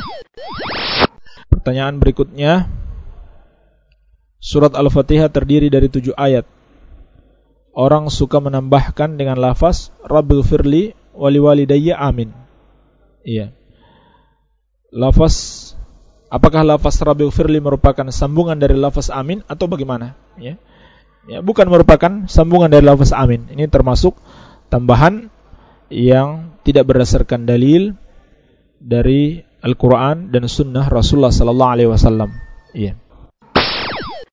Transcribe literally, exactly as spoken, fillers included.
Pertanyaan berikutnya, surat Al-Fatihah terdiri dari tujuh ayat. Orang suka menambahkan dengan lafaz Rabbighfirli wali walidayya amin. Iya. Lafaz, apakah lafaz Rabbighfirli merupakan sambungan dari lafaz amin atau bagaimana? Ya. Ya, bukan merupakan sambungan dari lafaz amin. Ini termasuk tambahan yang tidak berdasarkan dalil dari Al-Quran dan Sunnah Rasulullah Sallallahu Alaihi Wasallam. Iya.